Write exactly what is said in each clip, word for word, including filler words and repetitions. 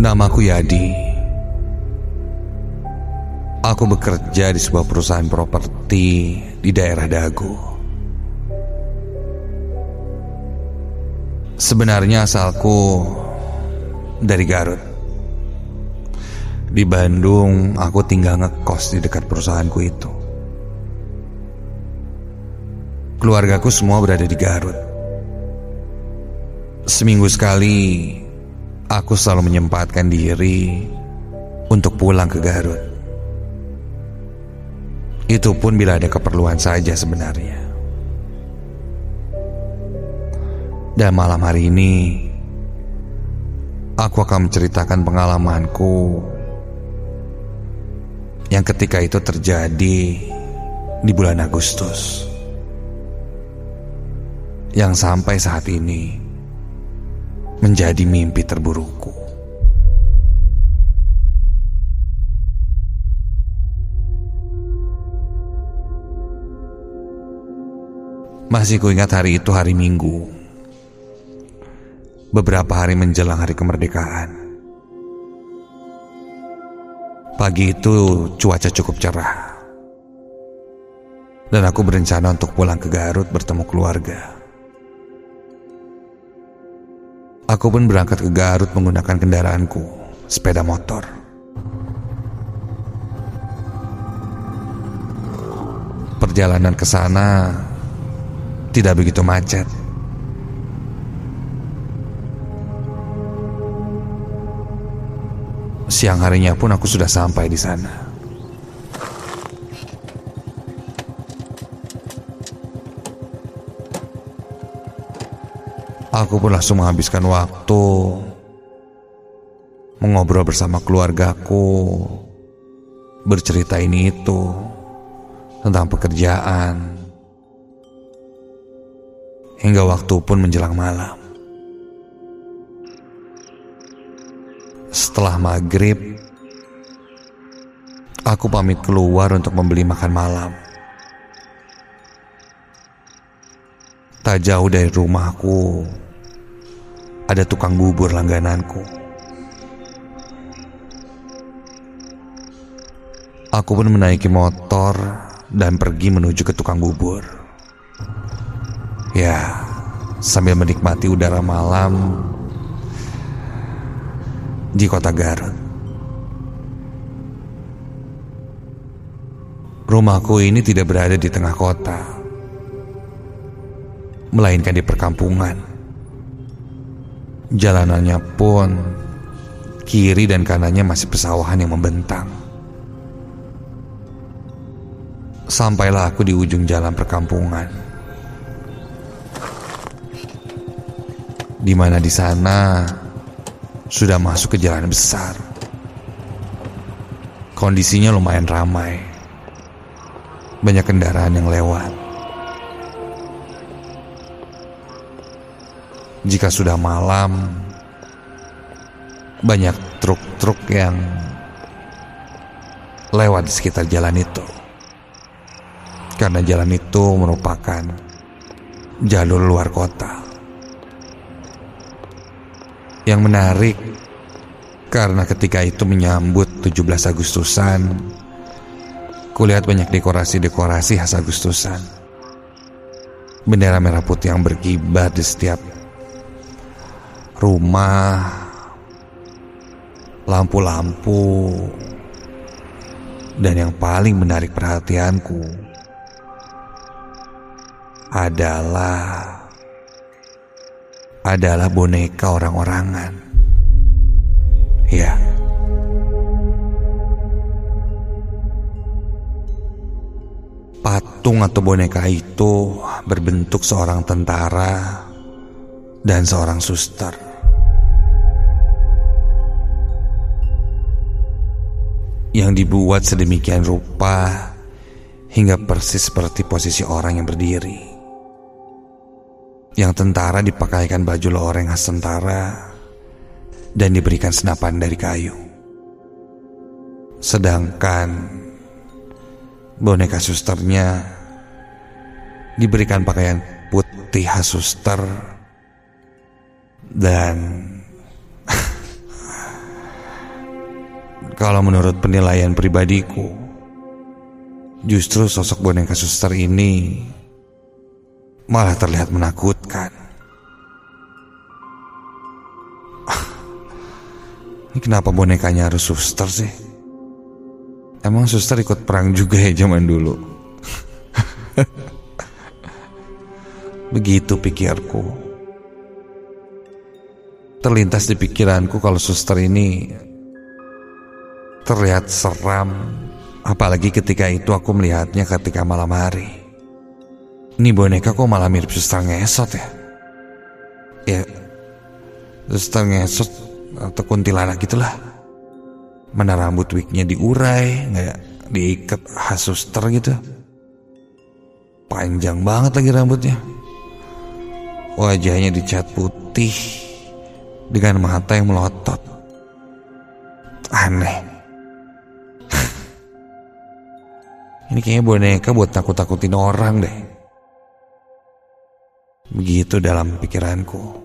Namaku Yadi. Aku bekerja di sebuah perusahaan properti di daerah Dago. Sebenarnya asalku dari Garut. Di Bandung aku tinggal ngekos di dekat perusahaanku itu. Keluargaku semua berada di Garut. Seminggu sekali aku selalu menyempatkan diri untuk pulang ke Garut. Itu pun bila ada keperluan saja sebenarnya. Dan malam hari ini aku akan menceritakan pengalamanku yang ketika itu terjadi di bulan Agustus, yang sampai saat ini menjadi mimpi terburukku. Masih kuingat hari itu hari Minggu, beberapa hari menjelang hari kemerdekaan. Pagi itu cuaca cukup cerah, dan aku berencana untuk pulang ke Garut bertemu keluarga. Aku pun berangkat ke Garut menggunakan kendaraanku, sepeda motor. Perjalanan ke sana tidak begitu macet. Siang harinya pun aku sudah sampai di sana. Aku pun langsung menghabiskan waktu mengobrol bersama keluargaku, bercerita ini itu tentang pekerjaan, hingga waktu pun menjelang malam. Setelah maghrib, aku pamit keluar untuk membeli makan malam. Tak jauh dari rumahku ada tukang bubur langgananku. Aku pun menaiki motor dan pergi menuju ke tukang bubur. Ya, sambil menikmati udara malam di kota Garut. Rumahku ini tidak berada di tengah kota, melainkan di perkampungan. Jalanannya pun kiri dan kanannya masih pesawahan yang membentang. Sampailah aku di ujung jalan perkampungan, di mana di sana sudah masuk ke jalan besar. Kondisinya lumayan ramai, banyak kendaraan yang lewat. Jika sudah malam, banyak truk-truk yang lewat di sekitar jalan itu, karena jalan itu merupakan jalur luar kota. Yang menarik, karena ketika itu menyambut tujuh belas Agustusan, kulihat banyak dekorasi-dekorasi khas Agustusan. Bendera merah putih yang berkibar di setiap rumah, lampu-lampu, dan yang paling menarik perhatianku adalah adalah boneka orang-orangan. Ya, patung atau boneka itu berbentuk seorang tentara dan seorang suster. Yang dibuat sedemikian rupa hingga persis seperti posisi orang yang berdiri. Yang tentara dipakaikan baju loreng khas tentara dan diberikan senapan dari kayu. Sedangkan boneka susternya diberikan pakaian putih khas suster dan Kalau menurut penilaian pribadiku, justru sosok boneka suster ini malah terlihat menakutkan. Ini kenapa bonekanya harus suster sih? Emang suster ikut perang juga ya zaman dulu? Begitu pikirku. Terlintas di pikiranku kalau suster ini terlihat seram, apalagi ketika itu aku melihatnya ketika malam hari. Ini boneka kok malah mirip suster ngesot ya? Ya, suster ngesot atau kuntilanak gitulah. Mana rambut wignya diurai, nggak diikat khas suster gitu. Panjang banget lagi rambutnya. Wajahnya dicat putih dengan mata yang melotot. Aneh. Ini kayaknya boneka buat takut-takutin orang deh. Begitu dalam pikiranku.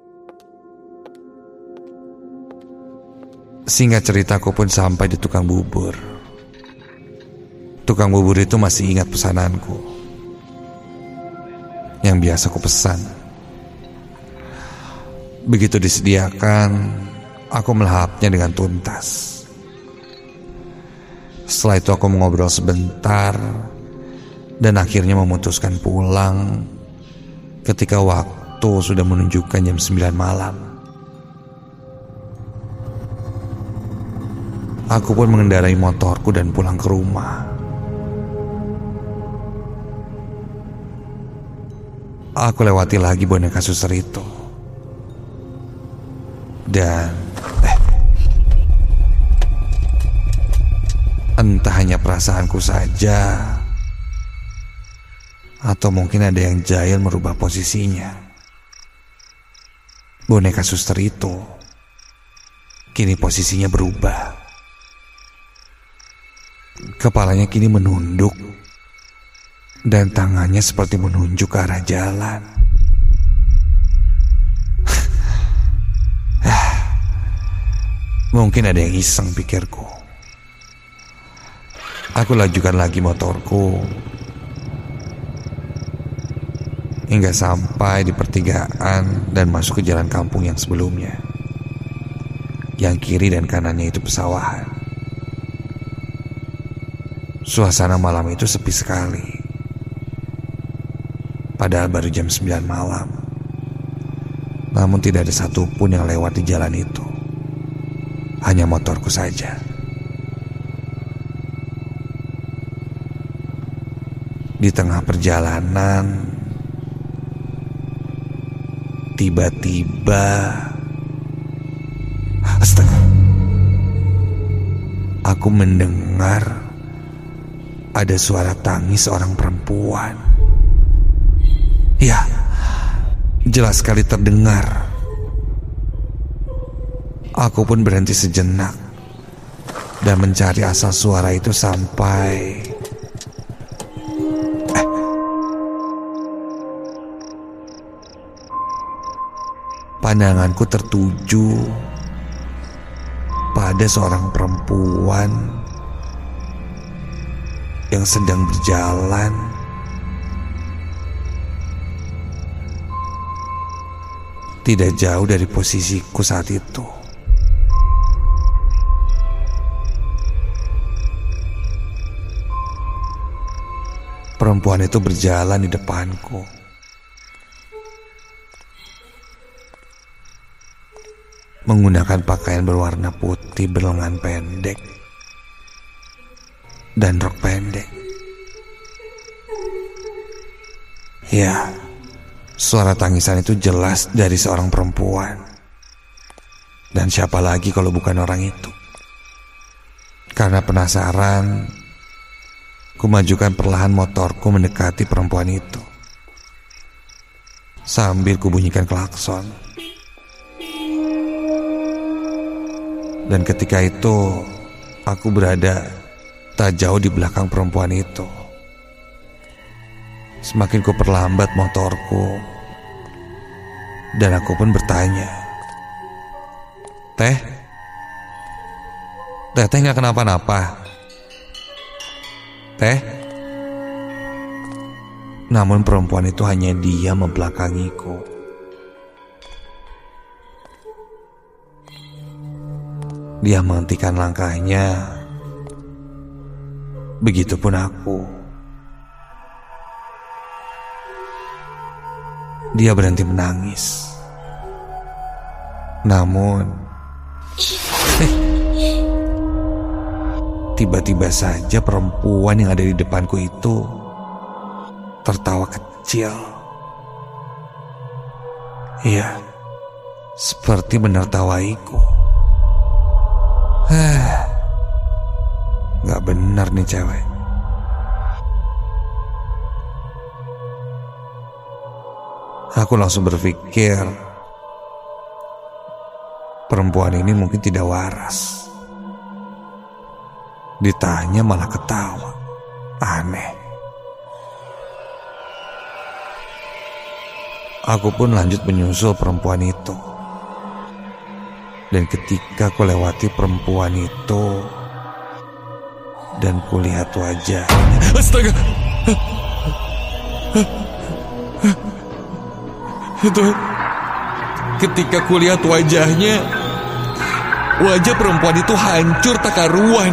Singkat ceritaku pun sampai di tukang bubur. Tukang bubur itu masih ingat pesananku yang biasa ku pesan. Begitu disediakan, aku melahapnya dengan tuntas. Setelah itu aku mengobrol sebentar dan akhirnya memutuskan pulang ketika waktu sudah menunjukkan jam sembilan malam. Aku pun mengendarai motorku dan pulang ke rumah. Aku lewati lagi boneka suster itu. Dan eh, entah hanya perasaanku saja atau mungkin ada yang jahil merubah posisinya. Boneka suster itu kini posisinya berubah. Kepalanya kini menunduk dan tangannya seperti menunjuk ke arah jalan. Mungkin ada yang iseng, pikirku. Aku lajukan lagi motorku hingga sampai di pertigaan dan masuk ke jalan kampung yang sebelumnya. Yang kiri dan kanannya itu pesawahan. Suasana malam itu sepi sekali. Padahal baru jam sembilan malam. Namun tidak ada satupun yang lewat di jalan itu. Hanya motorku saja. Di tengah perjalanan, tiba-tiba, astaga, aku mendengar ada suara tangis seorang perempuan. Ya, jelas sekali terdengar. Aku pun berhenti sejenak dan mencari asal suara itu sampai eh. Pandanganku tertuju pada seorang perempuan yang sedang berjalan tidak jauh dari posisiku saat itu. Perempuan itu berjalan di depanku. Menggunakan pakaian berwarna putih berlengan pendek dan rok pendek. Ya, suara tangisan itu jelas dari seorang perempuan. Dan siapa lagi kalau bukan orang itu? Karena penasaran, ku majukan perlahan motorku mendekati perempuan itu. Sambil ku bunyikan klakson. Dan ketika itu, aku berada tak jauh di belakang perempuan itu. Semakin ku perlambat motorku, dan aku pun bertanya, "Teh, Teteh gak kenapa-napa. Teh. Namun perempuan itu hanya diam membelakangiku. Dia menghentikan langkahnya. Begitupun aku. Dia berhenti menangis. Namun eh, tiba-tiba saja perempuan yang ada di depanku itu tertawa kecil. Iya, seperti menertawaiku. Hah, gak benar nih cewek. Aku langsung berpikir, perempuan ini mungkin tidak waras. Ditanya malah ketawa. Aneh. Aku pun lanjut menyusul perempuan itu. Dan ketika ku lewati perempuan itu dan kulihat wajah. Astaga. Itu ketika kulihat wajahnya, wajah perempuan itu hancur tak karuan.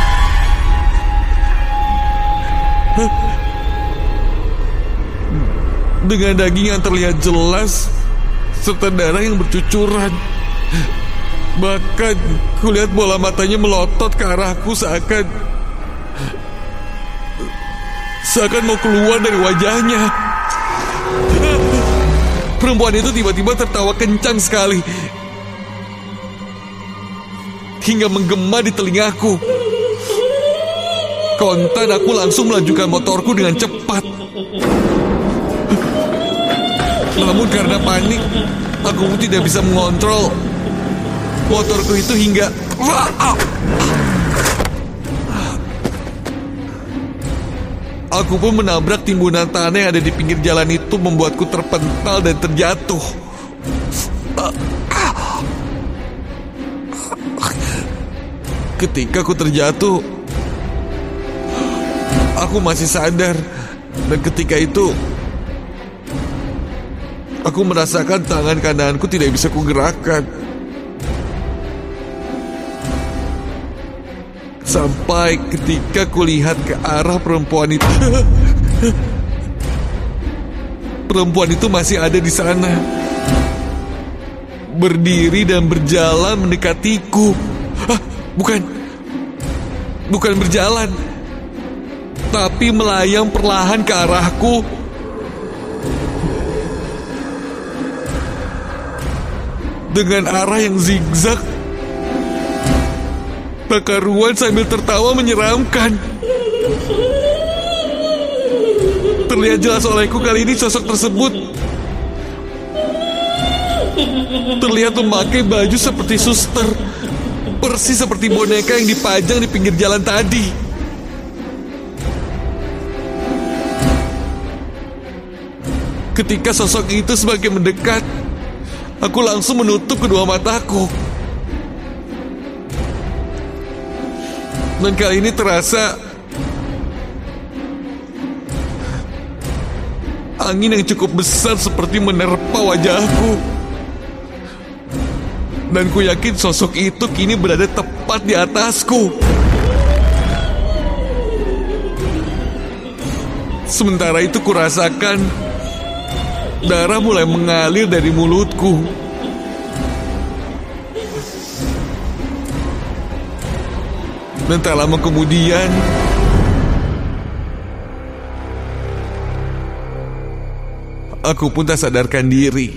Dengan daging yang terlihat jelas serta darah yang bercucuran. Bahkan kulihat bola matanya melotot ke arahku seakan Seakan mau keluar dari wajahnya. Perempuan itu tiba-tiba tertawa kencang sekali hingga menggema di telingaku. Kontan aku langsung melanjutkan motorku dengan cepat. Namun karena panik, aku tidak bisa mengontrol motorku itu hingga aku pun menabrak timbunan tanah yang ada di pinggir jalan itu, membuatku terpental dan terjatuh. Ketika aku terjatuh, aku masih sadar. Dan ketika itu aku merasakan tangan kananku tidak bisa kugerakkan. Sampai ketika kulihat ke arah perempuan itu. Perempuan itu masih ada di sana, berdiri dan berjalan mendekatiku. Ah, bukan Bukan berjalan, tapi melayang perlahan ke arahku. Dengan arah yang zigzag tak karuan sambil tertawa menyeramkan. Terlihat jelas olehku kali ini sosok tersebut terlihat memakai baju seperti suster, persis seperti boneka yang dipajang di pinggir jalan tadi. Ketika sosok itu semakin mendekat, aku langsung menutup kedua mataku. Dan kali ini terasa angin yang cukup besar seperti menerpa wajahku. Dan ku yakin sosok itu kini berada tepat di atasku. Sementara itu ku rasakan darah mulai mengalir dari mulutku. Dan tak lama kemudian aku pun tak sadarkan diri.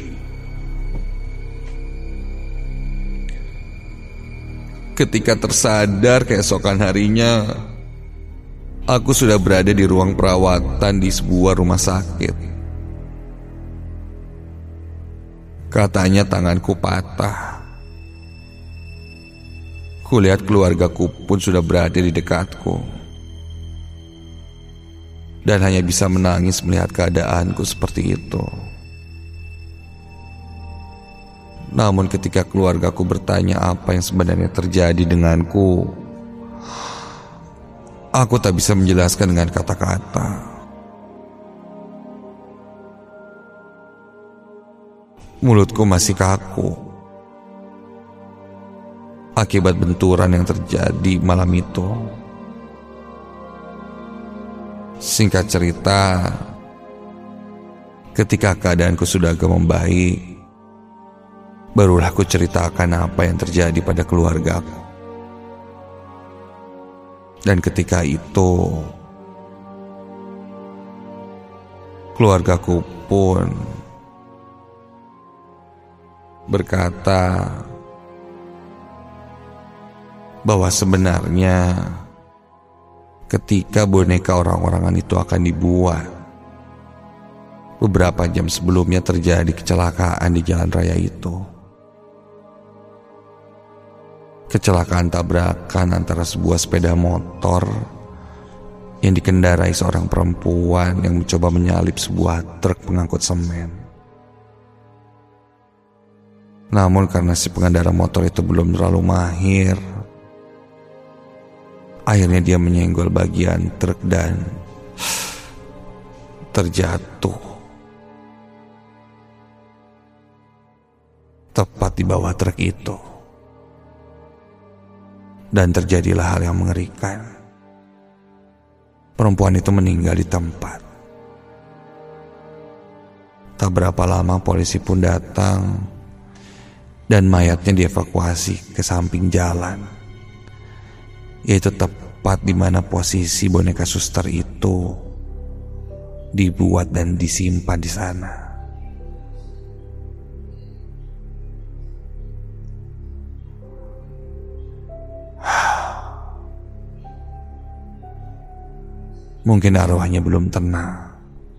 Ketika tersadar keesokan harinya, aku sudah berada di ruang perawatan di sebuah rumah sakit. Katanya tanganku patah. Kulihat keluargaku pun sudah berada di dekatku, dan hanya bisa menangis melihat keadaanku seperti itu. Namun ketika keluargaku bertanya apa yang sebenarnya terjadi denganku, Aku tak bisa menjelaskan dengan kata-kata. Mulutku masih kaku akibat benturan yang terjadi malam itu. Singkat cerita, ketika keadaanku sudah agak membaik, barulah aku ceritakan apa yang terjadi pada keluargaku. Dan ketika itu, keluargaku pun berkata bahwa sebenarnya ketika boneka orang-orangan itu akan dibuat, beberapa jam sebelumnya terjadi kecelakaan di jalan raya itu. Kecelakaan tabrakan antara sebuah sepeda motor yang dikendarai seorang perempuan yang mencoba menyalip sebuah truk pengangkut semen. Namun karena si pengendara motor itu belum terlalu mahir, akhirnya dia menyenggol bagian truk dan terjatuh tepat di bawah truk itu. Dan terjadilah hal yang mengerikan. Perempuan itu meninggal di tempat. Tak berapa lama polisi pun datang dan mayatnya dievakuasi ke samping jalan, yaitu tepat di mana posisi boneka suster itu dibuat dan disimpan di sana. Mungkin arwahnya belum tenang,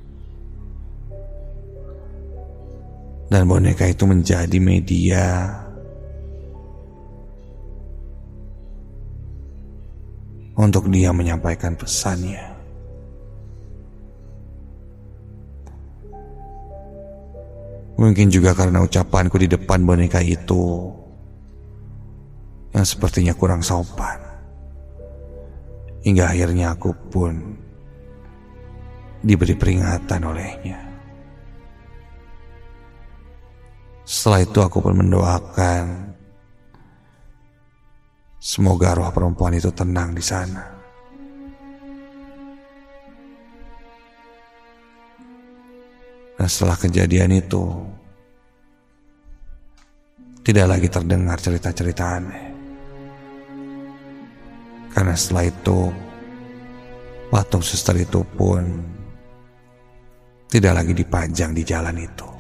dan boneka itu menjadi media untuk dia menyampaikan pesannya. Mungkin juga karena ucapanku di depan boneka itu yang sepertinya kurang sopan, hingga akhirnya aku pun diberi peringatan olehnya. Setelah itu aku pun mendoakan semoga arwah perempuan itu tenang di sana. Dan setelah kejadian itu, tidak lagi terdengar cerita-cerita aneh. Karena setelah itu, patung suster itu pun tidak lagi dipajang di jalan itu.